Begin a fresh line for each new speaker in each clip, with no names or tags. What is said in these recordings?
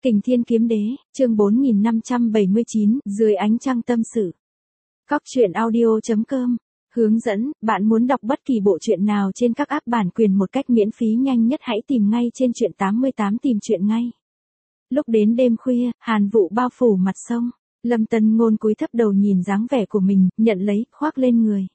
Kình Thiên Kiếm Đế, chương 4579, dưới ánh trăng tâm sự. Cóc truyện audio.com. Hướng dẫn, bạn muốn đọc bất kỳ bộ truyện nào trên các app bản quyền một cách miễn phí nhanh nhất hãy tìm ngay trên truyện 88 tìm truyện ngay. Lúc đến đêm khuya, hàn vụ bao phủ mặt sông. Lâm Tân Ngôn cúi thấp đầu nhìn dáng vẻ của mình, nhận lấy, khoác lên người.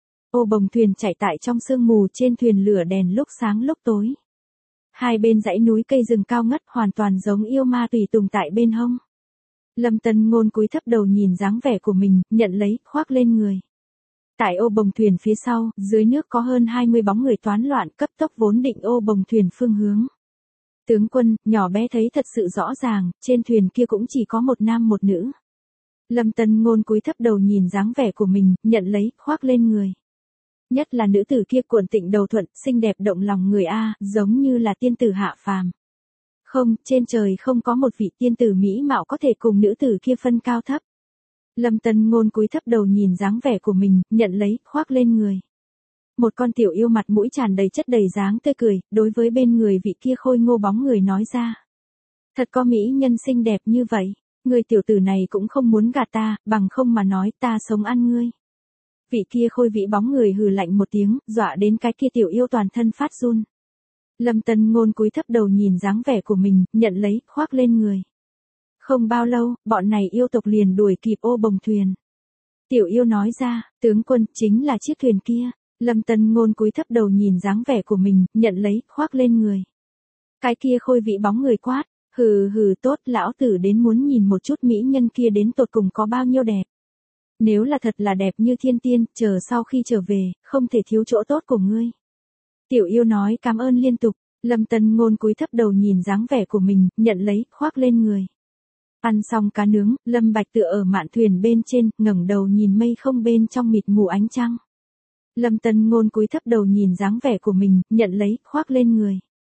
Ô bồng thuyền chạy tại trong sương mù, trên thuyền lửa đèn lúc sáng lúc tối. Hai bên dãy núi cây rừng cao ngất hoàn toàn giống yêu ma tùy tùng tại bên hông. Lâm Tân Ngôn cúi thấp đầu nhìn dáng vẻ của mình, nhận lấy, khoác lên người. Tại ô bồng thuyền phía sau, dưới nước có hơn 20 bóng người toán loạn cấp tốc vốn định ô bồng thuyền phương hướng. Tướng quân, nhỏ bé thấy thật sự rõ ràng, trên thuyền kia cũng chỉ có một nam một nữ. Lâm Tân Ngôn cúi thấp đầu nhìn dáng vẻ của mình, nhận lấy, khoác lên người. Nhất là nữ tử kia cuộn tịnh đầu thuận, xinh đẹp động lòng người a, giống như là tiên tử hạ phàm. Không, trên trời không có một vị tiên tử mỹ mạo có thể cùng nữ tử kia phân cao thấp. Lâm Tân Ngôn cúi thấp đầu nhìn dáng vẻ của mình, nhận lấy, khoác lên người. Một con tiểu yêu mặt mũi tràn đầy chất đầy dáng tươi cười, đối với bên người vị kia khôi ngô bóng người nói ra. Thật có mỹ nhân xinh đẹp như vậy, người tiểu tử này cũng không muốn gạt ta, bằng không mà nói ta sống ăn ngươi. Vị kia khôi vĩ bóng người hừ lạnh một tiếng, dọa đến cái kia tiểu yêu toàn thân phát run. Lâm Tân Ngôn cúi thấp đầu nhìn dáng vẻ của mình, nhận lấy, khoác lên người. Không bao lâu, bọn này yêu tộc liền đuổi kịp ô bồng thuyền. Tiểu yêu nói ra, tướng quân, chính là chiếc thuyền kia. Lâm Tân Ngôn cúi thấp đầu nhìn dáng vẻ của mình, nhận lấy, khoác lên người. Cái kia khôi vĩ bóng người quát, hừ hừ tốt, lão tử đến muốn nhìn một chút mỹ nhân kia đến tột cùng có bao nhiêu đẹp. Nếu là thật là đẹp như thiên tiên, chờ sau khi trở về, không thể thiếu chỗ tốt của ngươi. Tiểu yêu nói cảm ơn liên tục, Lâm Tân Ngôn cúi thấp đầu nhìn dáng vẻ của mình, nhận lấy, khoác lên người. Ăn xong cá nướng, Lâm Bạch tựa ở mạn thuyền bên trên, ngẩng đầu nhìn mây không bên trong mịt mù ánh trăng. Lâm Tân Ngôn cúi thấp đầu nhìn dáng vẻ của mình, nhận lấy, khoác lên người.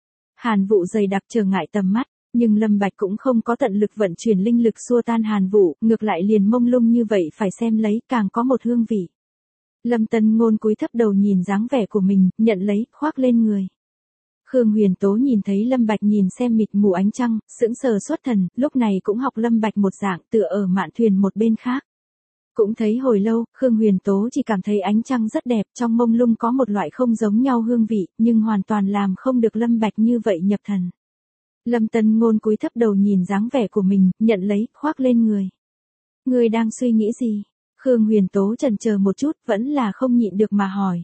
Hàn vụ dày đặc trở ngại tầm mắt. Nhưng Lâm Bạch cũng không có tận lực vận chuyển linh lực xua tan hàn vụ, ngược lại liền mông lung như vậy phải xem lấy, càng có một hương vị. Lâm Tân Ngôn cúi thấp đầu nhìn dáng vẻ của mình, nhận lấy, khoác lên người. Khương Huyền Tố nhìn thấy Lâm Bạch nhìn xem mịt mù ánh trăng, sững sờ xuất thần, lúc này cũng học Lâm Bạch một dạng tựa ở mạn thuyền một bên khác. Cũng thấy hồi lâu, Khương Huyền Tố chỉ cảm thấy ánh trăng rất đẹp, trong mông lung có một loại không giống nhau hương vị, nhưng hoàn toàn làm không được Lâm Bạch như vậy nhập thần. Lâm Tân Ngôn cúi thấp đầu nhìn dáng vẻ của mình, nhận lấy, khoác lên người. Ngươi đang suy nghĩ gì? Khương Huyền Tố chần chờ một chút, vẫn là không nhịn được mà hỏi.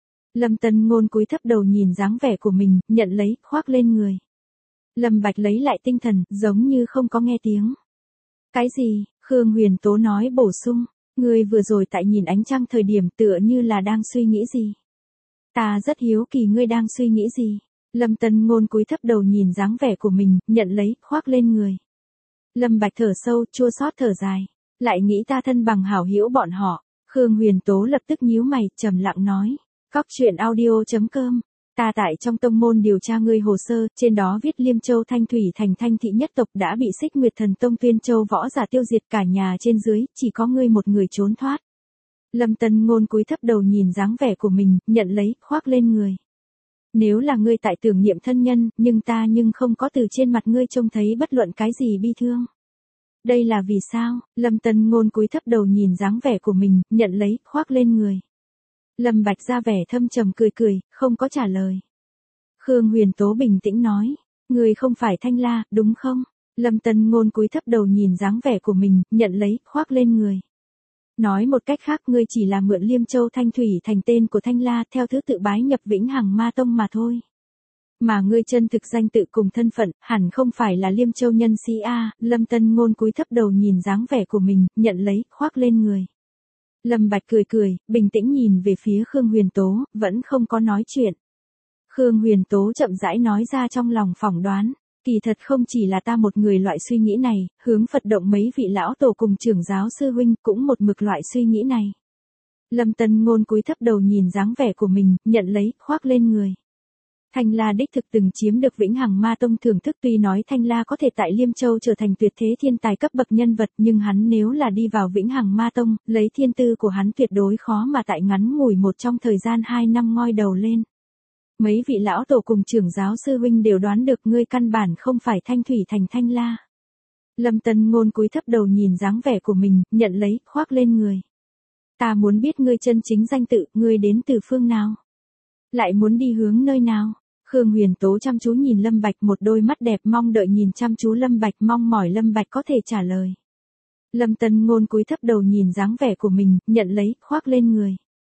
Lâm Tân Ngôn cúi thấp đầu nhìn dáng vẻ của mình, nhận lấy, khoác lên người. Lâm Bạch lấy lại tinh thần, giống như không có nghe tiếng. Cái gì? Khương Huyền Tố nói bổ sung, ngươi vừa rồi tại nhìn ánh trăng thời điểm tựa như là đang suy nghĩ gì? Ta rất hiếu kỳ ngươi đang suy nghĩ gì? Lâm Tân Ngôn cúi thấp đầu nhìn dáng vẻ của mình, nhận lấy, khoác lên người. Lâm Bạch thở sâu, chua xót thở dài. Lại nghĩ ta thân bằng hảo hữu bọn họ. Khương Huyền Tố lập tức nhíu mày, trầm lặng nói. Cóc truyện audio.com. Ta tại trong tông môn điều tra ngươi hồ sơ, trên đó viết Liêm Châu Thanh Thủy thành Thanh thị nhất tộc đã bị Xích Nguyệt Thần Tông Tuyên Châu võ giả tiêu diệt cả nhà trên dưới, chỉ có ngươi một người trốn thoát. Lâm Tân Ngôn cúi thấp đầu nhìn dáng vẻ của mình, nhận lấy, khoác lên người. Nếu là ngươi tại tưởng niệm thân nhân, nhưng ta không có từ trên mặt ngươi trông thấy bất luận cái gì bi thương. Đây là vì sao? Lâm Tân Ngôn cúi thấp đầu nhìn dáng vẻ của mình, nhận lấy, khoác lên người. Lâm Bạch ra vẻ thâm trầm cười cười, không có trả lời. Khương Huyền Tố bình tĩnh nói, ngươi không phải Thanh La, đúng không? Lâm Tân Ngôn cúi thấp đầu nhìn dáng vẻ của mình, nhận lấy, khoác lên người. Nói một cách khác, ngươi chỉ là mượn Liêm Châu Thanh Thủy thành tên của Thanh La theo thứ tự bái nhập Vĩnh Hằng Ma Tông mà thôi. Mà ngươi chân thực danh tự cùng thân phận, hẳn không phải là Liêm Châu nhân sĩ a. Lâm Tân Ngôn cúi thấp đầu nhìn dáng vẻ của mình, nhận lấy, khoác lên người. Lâm Bạch cười cười, bình tĩnh nhìn về phía Khương Huyền Tố, vẫn không có nói chuyện. Khương Huyền Tố chậm rãi nói ra trong lòng phỏng đoán. Kỳ thật không chỉ là ta một người loại suy nghĩ này, hướng Phật động mấy vị lão tổ cùng trưởng giáo sư huynh cũng một mực loại suy nghĩ này. Lâm Tân Ngôn cúi thấp đầu nhìn dáng vẻ của mình, nhận lấy, khoác lên người. Thanh La đích thực từng chiếm được Vĩnh Hằng Ma Tông thưởng thức, tuy nói Thanh La có thể tại Liêm Châu trở thành tuyệt thế thiên tài cấp bậc nhân vật, nhưng hắn nếu là đi vào Vĩnh Hằng Ma Tông, lấy thiên tư của hắn tuyệt đối khó mà tại ngắn ngủi một trong thời gian 2 năm ngoi đầu lên. Mấy vị lão tổ cùng trưởng giáo sư huynh đều đoán được ngươi căn bản không phải Thanh Thủy thành Thanh La. Lâm Tân Ngôn cúi thấp đầu nhìn dáng vẻ của mình, nhận lấy, khoác lên người. Ta muốn biết ngươi chân chính danh tự, ngươi đến từ phương nào? Lại muốn đi hướng nơi nào? Khương Huyền Tố chăm chú nhìn Lâm Bạch, một đôi mắt đẹp mong đợi nhìn chăm chú Lâm Bạch, mong mỏi Lâm Bạch có thể trả lời. Lâm Tân Ngôn cúi thấp đầu nhìn dáng vẻ của mình, nhận lấy, khoác lên người.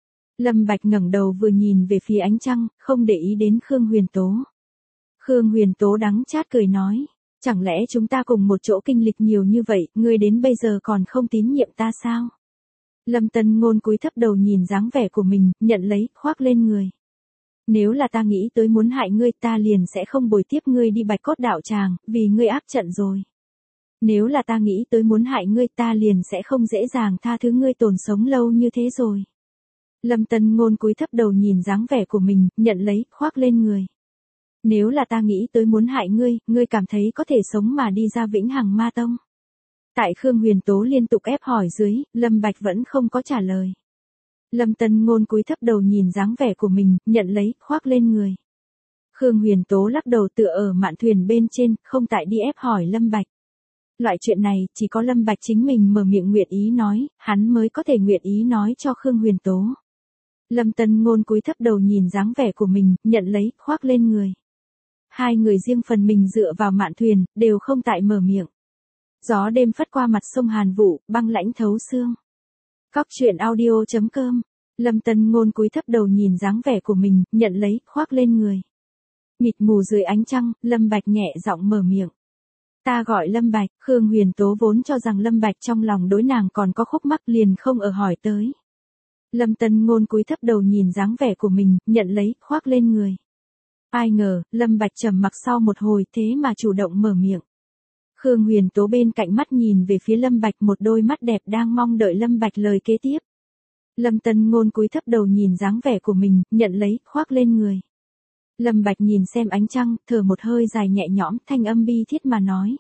Lâm Bạch ngẩng đầu vừa nhìn về phía ánh trăng, không để ý đến Khương Huyền Tố. Khương Huyền Tố đắng chát cười nói, chẳng lẽ chúng ta cùng một chỗ kinh lịch nhiều như vậy, ngươi đến bây giờ còn không tín nhiệm ta sao? Lâm Tân Ngôn cúi thấp đầu nhìn dáng vẻ của mình, nhận lấy, khoác lên người. Nếu là ta nghĩ tới muốn hại ngươi, ta liền sẽ không bồi tiếp ngươi đi Bạch Cốt đạo tràng, vì ngươi áp trận rồi. Nếu là ta nghĩ tới muốn hại ngươi, ta liền sẽ không dễ dàng tha thứ ngươi tồn sống lâu như thế rồi. Lâm Tân Ngôn cúi thấp đầu nhìn dáng vẻ của mình, nhận lấy, khoác lên người. Nếu là ta nghĩ tới muốn hại ngươi, ngươi cảm thấy có thể sống mà đi ra Vĩnh Hằng Ma Tông? Tại Khương Huyền Tố liên tục ép hỏi dưới, Lâm Bạch vẫn không có trả lời. Lâm Tân Ngôn cúi thấp đầu nhìn dáng vẻ của mình, nhận lấy, khoác lên người. Khương Huyền Tố lắc đầu tựa ở mạn thuyền bên trên, không tại đi ép hỏi Lâm Bạch. Loại chuyện này, chỉ có Lâm Bạch chính mình mở miệng nguyện ý nói, hắn mới có thể nguyện ý nói cho Khương Huyền Tố. Lâm Tân Ngôn cúi thấp đầu nhìn dáng vẻ của mình, nhận lấy, khoác lên người. Hai người riêng phần mình dựa vào mạn thuyền, đều không tại mở miệng. Gió đêm phất qua mặt sông Hàn Vũ, băng lãnh thấu xương. Cóc truyện audio.com. Lâm Tân Ngôn cúi thấp đầu nhìn dáng vẻ của mình, nhận lấy, khoác lên người. Mịt mù dưới ánh trăng, Lâm Bạch nhẹ giọng mở miệng. Ta gọi Lâm Bạch. Khương Huyền Tố vốn cho rằng Lâm Bạch trong lòng đối nàng còn có khúc mắc, liền không ở hỏi tới. Lâm Tân Ngôn cúi thấp đầu nhìn dáng vẻ của mình, nhận lấy, khoác lên người. Ai ngờ, Lâm Bạch trầm mặc sau một hồi thế mà chủ động mở miệng. Khương Huyền Tố bên cạnh mắt nhìn về phía Lâm Bạch, một đôi mắt đẹp đang mong đợi Lâm Bạch lời kế tiếp. Lâm Tân Ngôn cúi thấp đầu nhìn dáng vẻ của mình, nhận lấy, khoác lên người. Lâm Bạch nhìn xem ánh trăng, thở một hơi dài nhẹ nhõm, thanh âm bi thiết mà nói.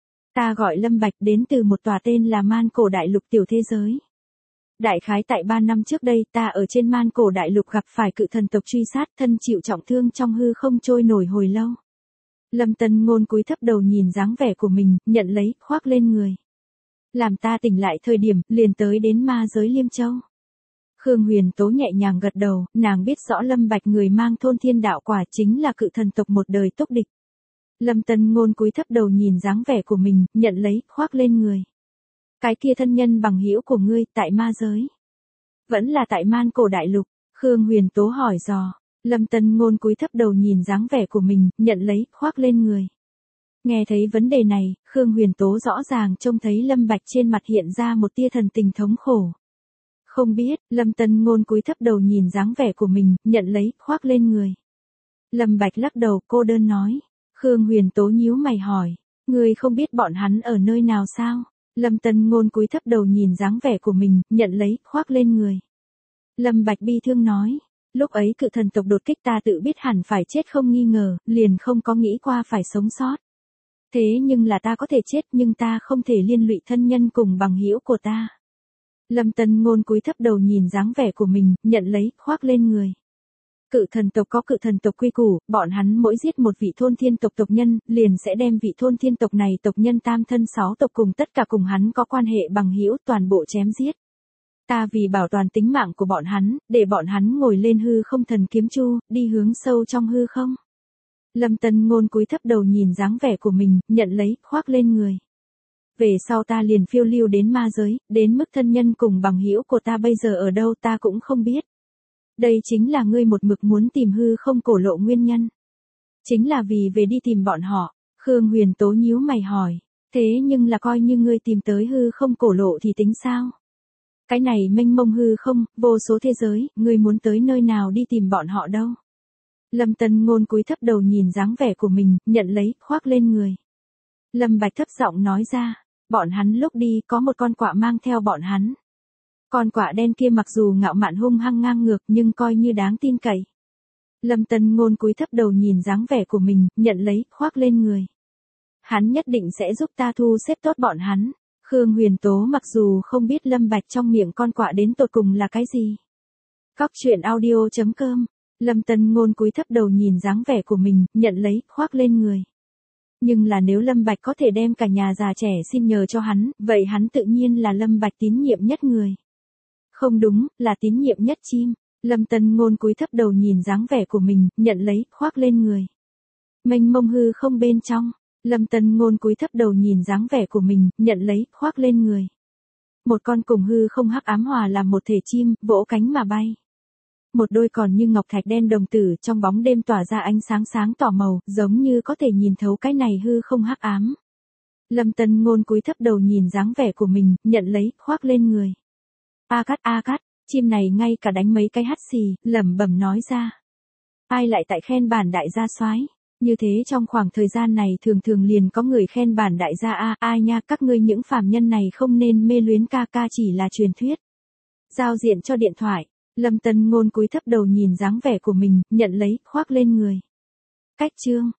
Ta gọi Lâm Bạch, đến từ một tòa tên là Man Cổ Đại Lục tiểu thế giới. Đại khái tại 3 năm trước đây, ta ở trên Man Cổ Đại Lục gặp phải cự thần tộc truy sát, thân chịu trọng thương trong hư không trôi nổi hồi lâu. Lâm Tân Ngôn cúi thấp đầu nhìn dáng vẻ của mình, nhận lấy, khoác lên người. Làm ta tỉnh lại thời điểm, liền tới đến ma giới Liêm Châu. Khương Huyền Tố nhẹ nhàng gật đầu, nàng biết rõ Lâm Bạch người mang thôn thiên đạo quả chính là cự thần tộc một đời tốc địch. Lâm Tân Ngôn cúi thấp đầu nhìn dáng vẻ của mình, nhận lấy, khoác lên người. Cái kia thân nhân bằng hữu của ngươi, tại ma giới. Vẫn là tại Man Cổ Đại Lục. Khương Huyền Tố hỏi dò. Lâm Tân Ngôn cúi thấp đầu nhìn dáng vẻ của mình, nhận lấy, khoác lên người. Nghe thấy vấn đề này, Khương Huyền Tố rõ ràng trông thấy Lâm Bạch trên mặt hiện ra một tia thần tình thống khổ. Không biết, Lâm Tân Ngôn cúi thấp đầu nhìn dáng vẻ của mình, nhận lấy, khoác lên người. Lâm Bạch lắc đầu, cô đơn nói. Khương Huyền Tố nhíu mày hỏi, ngươi không biết bọn hắn ở nơi nào sao? Lâm Tân Ngôn cúi thấp đầu nhìn dáng vẻ của mình, nhận lấy, khoác lên người. Lâm Bạch bi thương nói, lúc ấy cự thần tộc đột kích ta tự biết hẳn phải chết không nghi ngờ, liền không có nghĩ qua phải sống sót. Thế nhưng là ta có thể chết nhưng ta không thể liên lụy thân nhân cùng bằng hữu của ta. Lâm Tân Ngôn cúi thấp đầu nhìn dáng vẻ của mình, nhận lấy, khoác lên người. Cự thần tộc có cự thần tộc quy củ, bọn hắn mỗi giết một vị thôn thiên tộc tộc nhân, liền sẽ đem vị thôn thiên tộc này tộc nhân tam thân 6 tộc cùng tất cả cùng hắn có quan hệ bằng hữu toàn bộ chém giết. Ta vì bảo toàn tính mạng của bọn hắn, để bọn hắn ngồi lên hư không thần kiếm chu, đi hướng sâu trong hư không. Lâm Tân Ngôn cúi thấp đầu nhìn dáng vẻ của mình, nhận lấy, khoác lên người. Về sau ta liền phiêu lưu đến ma giới, đến mức thân nhân cùng bằng hữu của ta bây giờ ở đâu ta cũng không biết. Đây chính là ngươi một mực muốn tìm hư không cổ lộ nguyên nhân. Chính là vì về đi tìm bọn họ. Khương Huyền Tố nhíu mày hỏi. Thế nhưng là coi như ngươi tìm tới hư không cổ lộ thì tính sao? Cái này mênh mông hư không, vô số thế giới, ngươi muốn tới nơi nào đi tìm bọn họ đâu? Lâm Tân Ngôn cúi thấp đầu nhìn dáng vẻ của mình, nhận lấy, khoác lên người. Lâm Bạch thấp giọng nói ra, bọn hắn lúc đi có một con quạ mang theo bọn hắn. Con quạ đen kia mặc dù ngạo mạn hung hăng ngang ngược nhưng coi như đáng tin cậy. Lâm Tân Ngôn cúi thấp đầu nhìn dáng vẻ của mình, nhận lấy, khoác lên người. Hắn nhất định sẽ giúp ta thu xếp tốt bọn hắn. Khương Huyền Tố mặc dù không biết Lâm Bạch trong miệng con quạ đến tột cùng là cái gì. Cóc truyện audio.com. Lâm Tân Ngôn cúi thấp đầu nhìn dáng vẻ của mình, nhận lấy, khoác lên người. Nhưng là nếu Lâm Bạch có thể đem cả nhà già trẻ xin nhờ cho hắn, vậy hắn tự nhiên là Lâm Bạch tín nhiệm nhất người. Không đúng, là tín nhiệm nhất chim. Lâm Tân Ngôn cúi thấp đầu nhìn dáng vẻ của mình, nhận lấy, khoác lên người. Mênh mông hư không bên trong. Lâm Tân Ngôn cúi thấp đầu nhìn dáng vẻ của mình, nhận lấy, khoác lên người. Một con cùng hư không hắc ám hòa làm một thể chim, vỗ cánh mà bay. Một đôi còn như ngọc thạch đen đồng tử trong bóng đêm tỏa ra ánh sáng sáng tỏ màu, giống như có thể nhìn thấu cái này hư không hắc ám. Lâm Tân Ngôn cúi thấp đầu nhìn dáng vẻ của mình, nhận lấy, khoác lên người. A cát, chim này ngay cả đánh mấy cái hắt xì, lẩm bẩm nói ra. Ai lại tại khen bản đại gia soái? Như thế trong khoảng thời gian này thường thường liền có người khen bản đại gia ai nha, các ngươi những phàm nhân này không nên mê luyến ca ca, chỉ là truyền thuyết. Giao diện cho điện thoại. Lâm Tân Ngôn cúi thấp đầu nhìn dáng vẻ của mình, nhận lấy, khoác lên người. Cách chương.